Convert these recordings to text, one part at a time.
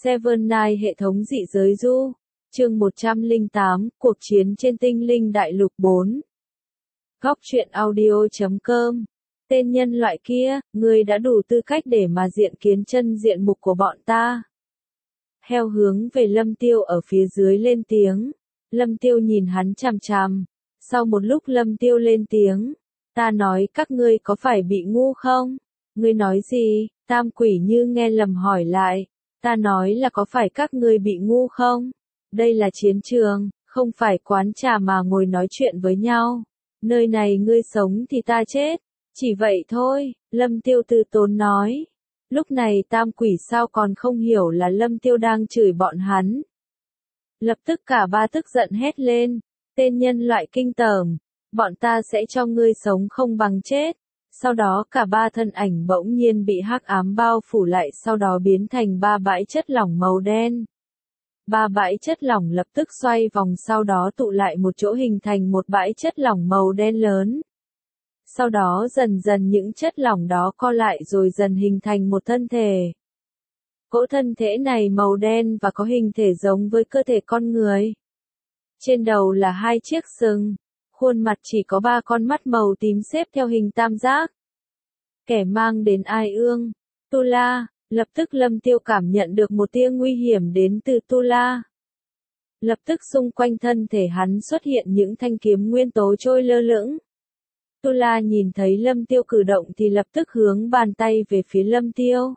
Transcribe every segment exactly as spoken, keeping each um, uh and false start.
Seven Night hệ thống dị giới du. Chương một trăm lẻ tám, cuộc chiến trên tinh linh đại lục bốn. Góc truyện audio chấm com. Tên nhân loại kia, ngươi đã đủ tư cách để mà diện kiến chân diện mục của bọn ta. Heo hướng về Lâm Tiêu ở phía dưới lên tiếng. Lâm Tiêu nhìn hắn chằm chằm. Sau một lúc Lâm Tiêu lên tiếng. Ta nói các ngươi có phải bị ngu không? Ngươi nói gì? Tam quỷ như nghe lầm hỏi lại. Ta nói là có phải các ngươi bị ngu không? Đây là chiến trường, không phải quán trà mà ngồi nói chuyện với nhau. Nơi này ngươi sống thì ta chết. Chỉ vậy thôi, Lâm Tiêu từ tốn nói. Lúc này tam quỷ sao còn không hiểu là Lâm Tiêu đang chửi bọn hắn. Lập tức cả ba tức giận hét lên. Tên nhân loại kinh tởm, bọn ta sẽ cho ngươi sống không bằng chết. Sau đó cả ba thân ảnh bỗng nhiên bị hắc ám bao phủ lại, sau đó biến thành ba bãi chất lỏng màu đen. Ba bãi chất lỏng lập tức xoay vòng, sau đó tụ lại một chỗ hình thành một bãi chất lỏng màu đen lớn. Sau đó dần dần những chất lỏng đó co lại rồi dần hình thành một thân thể. Cỗ thân thể này màu đen và có hình thể giống với cơ thể con người. Trên đầu là hai chiếc sừng. Khuôn mặt chỉ có ba con mắt màu tím xếp theo hình tam giác. Kẻ mang đến ai ương. Tu La. Lập tức Lâm Tiêu cảm nhận được một tia nguy hiểm đến từ Tu La. Lập tức xung quanh thân thể hắn xuất hiện những thanh kiếm nguyên tố trôi lơ lửng. Tu La nhìn thấy Lâm Tiêu cử động thì lập tức hướng bàn tay về phía Lâm Tiêu.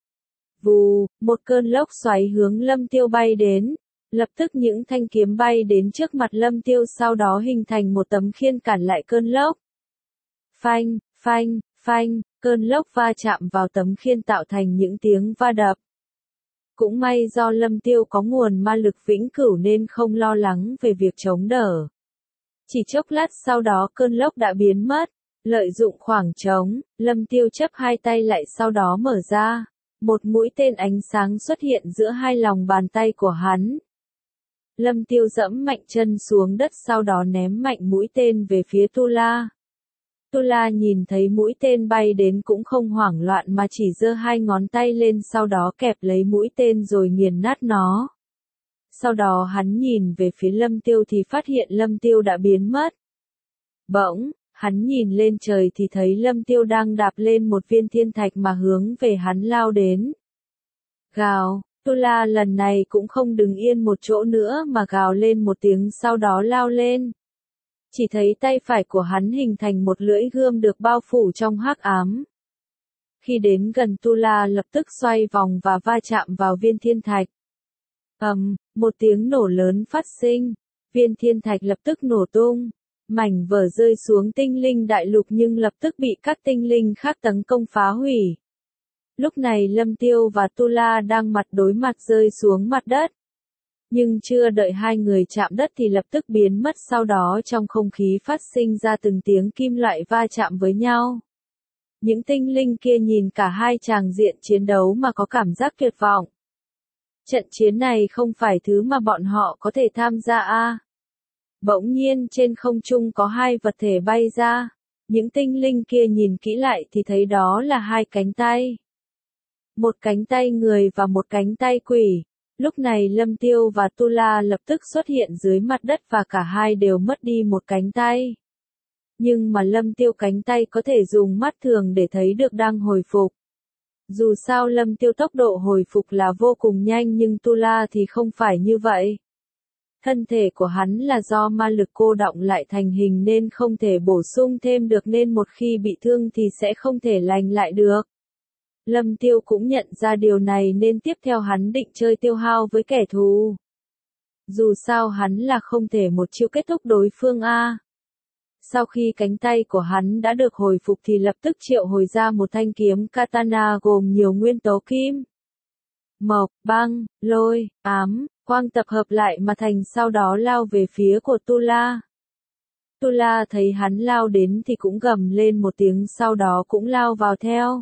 Vù, một cơn lốc xoáy hướng Lâm Tiêu bay đến. Lập tức những thanh kiếm bay đến trước mặt Lâm Tiêu, sau đó hình thành một tấm khiên cản lại cơn lốc. Phanh, phanh, phanh, cơn lốc va chạm vào tấm khiên tạo thành những tiếng va đập. Cũng may do Lâm Tiêu có nguồn ma lực vĩnh cửu nên không lo lắng về việc chống đỡ. Chỉ chốc lát sau đó cơn lốc đã biến mất. Lợi dụng khoảng trống, Lâm Tiêu chấp hai tay lại sau đó mở ra. Một mũi tên ánh sáng xuất hiện giữa hai lòng bàn tay của hắn. Lâm Tiêu dẫm mạnh chân xuống đất, sau đó ném mạnh mũi tên về phía Tu La. Tu La nhìn thấy mũi tên bay đến cũng không hoảng loạn mà chỉ giơ hai ngón tay lên, sau đó kẹp lấy mũi tên rồi nghiền nát nó. Sau đó hắn nhìn về phía Lâm Tiêu thì phát hiện Lâm Tiêu đã biến mất. Bỗng, hắn nhìn lên trời thì thấy Lâm Tiêu đang đạp lên một viên thiên thạch mà hướng về hắn lao đến. Gào! Tu La lần này cũng không đứng yên một chỗ nữa mà gào lên một tiếng, sau đó lao lên. Chỉ thấy tay phải của hắn hình thành một lưỡi gươm được bao phủ trong hắc ám. Khi đến gần Tu La lập tức xoay vòng và va chạm vào viên thiên thạch. ầm, um, một tiếng nổ lớn phát sinh. Viên thiên thạch lập tức nổ tung. Mảnh vỡ rơi xuống tinh linh đại lục nhưng lập tức bị các tinh linh khác tấn công phá hủy. Lúc này Lâm Tiêu và Tu La đang mặt đối mặt rơi xuống mặt đất. Nhưng chưa đợi hai người chạm đất thì lập tức biến mất, sau đó trong không khí phát sinh ra từng tiếng kim loại va chạm với nhau. Những tinh linh kia nhìn cả hai tràng diện chiến đấu mà có cảm giác tuyệt vọng. Trận chiến này không phải thứ mà bọn họ có thể tham gia a. Bỗng nhiên trên không trung có hai vật thể bay ra. Những tinh linh kia nhìn kỹ lại thì thấy đó là hai cánh tay. Một cánh tay người và một cánh tay quỷ. Lúc này Lâm Tiêu và Tu La lập tức xuất hiện dưới mặt đất và cả hai đều mất đi một cánh tay. Nhưng mà Lâm Tiêu cánh tay có thể dùng mắt thường để thấy được đang hồi phục. Dù sao Lâm Tiêu tốc độ hồi phục là vô cùng nhanh nhưng Tu La thì không phải như vậy. Thân thể của hắn là do ma lực cô đọng lại thành hình nên không thể bổ sung thêm được, nên một khi bị thương thì sẽ không thể lành lại được. Lâm Tiêu cũng nhận ra điều này nên tiếp theo hắn định chơi tiêu hao với kẻ thù. Dù sao hắn là không thể một chiêu kết thúc đối phương a. Sau khi cánh tay của hắn đã được hồi phục thì lập tức triệu hồi ra một thanh kiếm katana gồm nhiều nguyên tố kim, mộc, băng, lôi, ám, quang tập hợp lại mà thành, sau đó lao về phía của Tu La. Tu La thấy hắn lao đến thì cũng gầm lên một tiếng, sau đó cũng lao vào theo.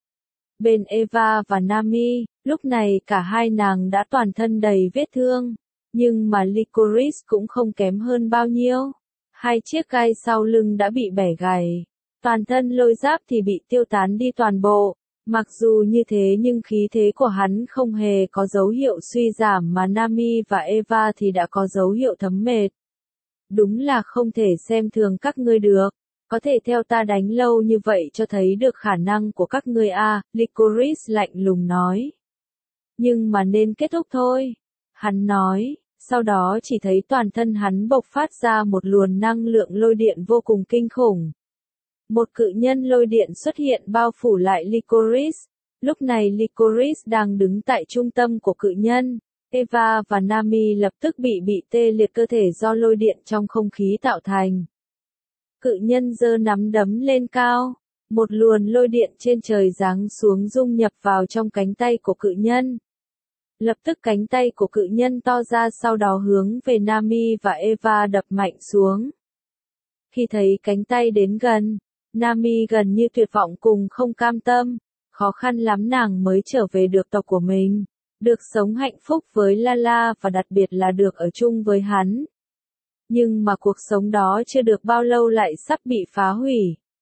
Bên Eva và Nami, lúc này cả hai nàng đã toàn thân đầy vết thương, nhưng mà Licorice cũng không kém hơn bao nhiêu. Hai chiếc gai sau lưng đã bị bẻ gãy, toàn thân lôi giáp thì bị tiêu tán đi toàn bộ, Mặc dù như thế nhưng khí thế của hắn không hề có dấu hiệu suy giảm mà Nami và Eva thì đã có dấu hiệu thấm mệt. Đúng là không thể xem thường các ngươi được. Có thể theo ta đánh lâu như vậy cho thấy được khả năng của các ngươi à, Licorice lạnh lùng nói. Nhưng mà nên kết thúc thôi. Hắn nói, sau đó chỉ thấy toàn thân hắn bộc phát ra một luồng năng lượng lôi điện vô cùng kinh khủng. Một cự nhân lôi điện xuất hiện bao phủ lại Licorice. Lúc này Licorice đang đứng tại trung tâm của cự nhân. Eva và Nami lập tức bị bị tê liệt cơ thể do lôi điện trong không khí tạo thành. Cự nhân giơ nắm đấm lên cao. Một luồng lôi điện trên trời giáng xuống dung nhập vào trong cánh tay của cự nhân. Lập tức cánh tay của cự nhân to ra sau đó hướng về Nami và Eva đập mạnh xuống. Khi thấy cánh tay đến gần, Nami gần như tuyệt vọng cùng không cam tâm. Khó khăn lắm nàng mới trở về được tộc của mình. Được sống hạnh phúc với Lala và đặc biệt là được ở chung với hắn. Nhưng mà cuộc sống đó chưa được bao lâu lại sắp bị phá hủy.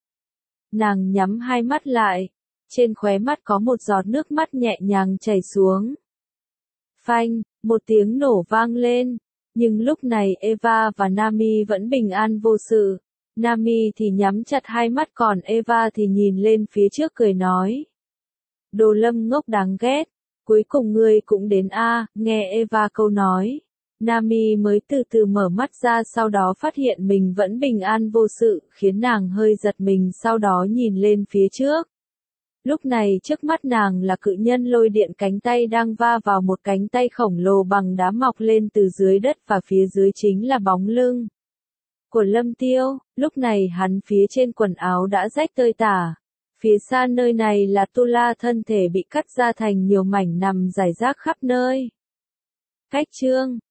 Nàng nhắm hai mắt lại. Trên khóe mắt có một giọt nước mắt nhẹ nhàng chảy xuống. Phanh, một tiếng nổ vang lên. Nhưng lúc này Eva và Nami vẫn bình an vô sự. Nami thì nhắm chặt hai mắt còn Eva thì nhìn lên phía trước cười nói. Đồ lâm ngốc đáng ghét. Cuối cùng ngươi cũng đến a, nghe Eva câu nói. Nami mới từ từ mở mắt ra sau đó phát hiện mình vẫn bình an vô sự, khiến nàng hơi giật mình sau đó nhìn lên phía trước. Lúc này trước mắt nàng là cự nhân lôi điện cánh tay đang va vào một cánh tay khổng lồ bằng đá mọc lên từ dưới đất và phía dưới chính là bóng lưng của Lâm Tiêu. Lúc này hắn phía trên quần áo đã rách tơi tả. Phía xa nơi này là Tula thân thể bị cắt ra thành nhiều mảnh nằm rải rác khắp nơi. Cách chương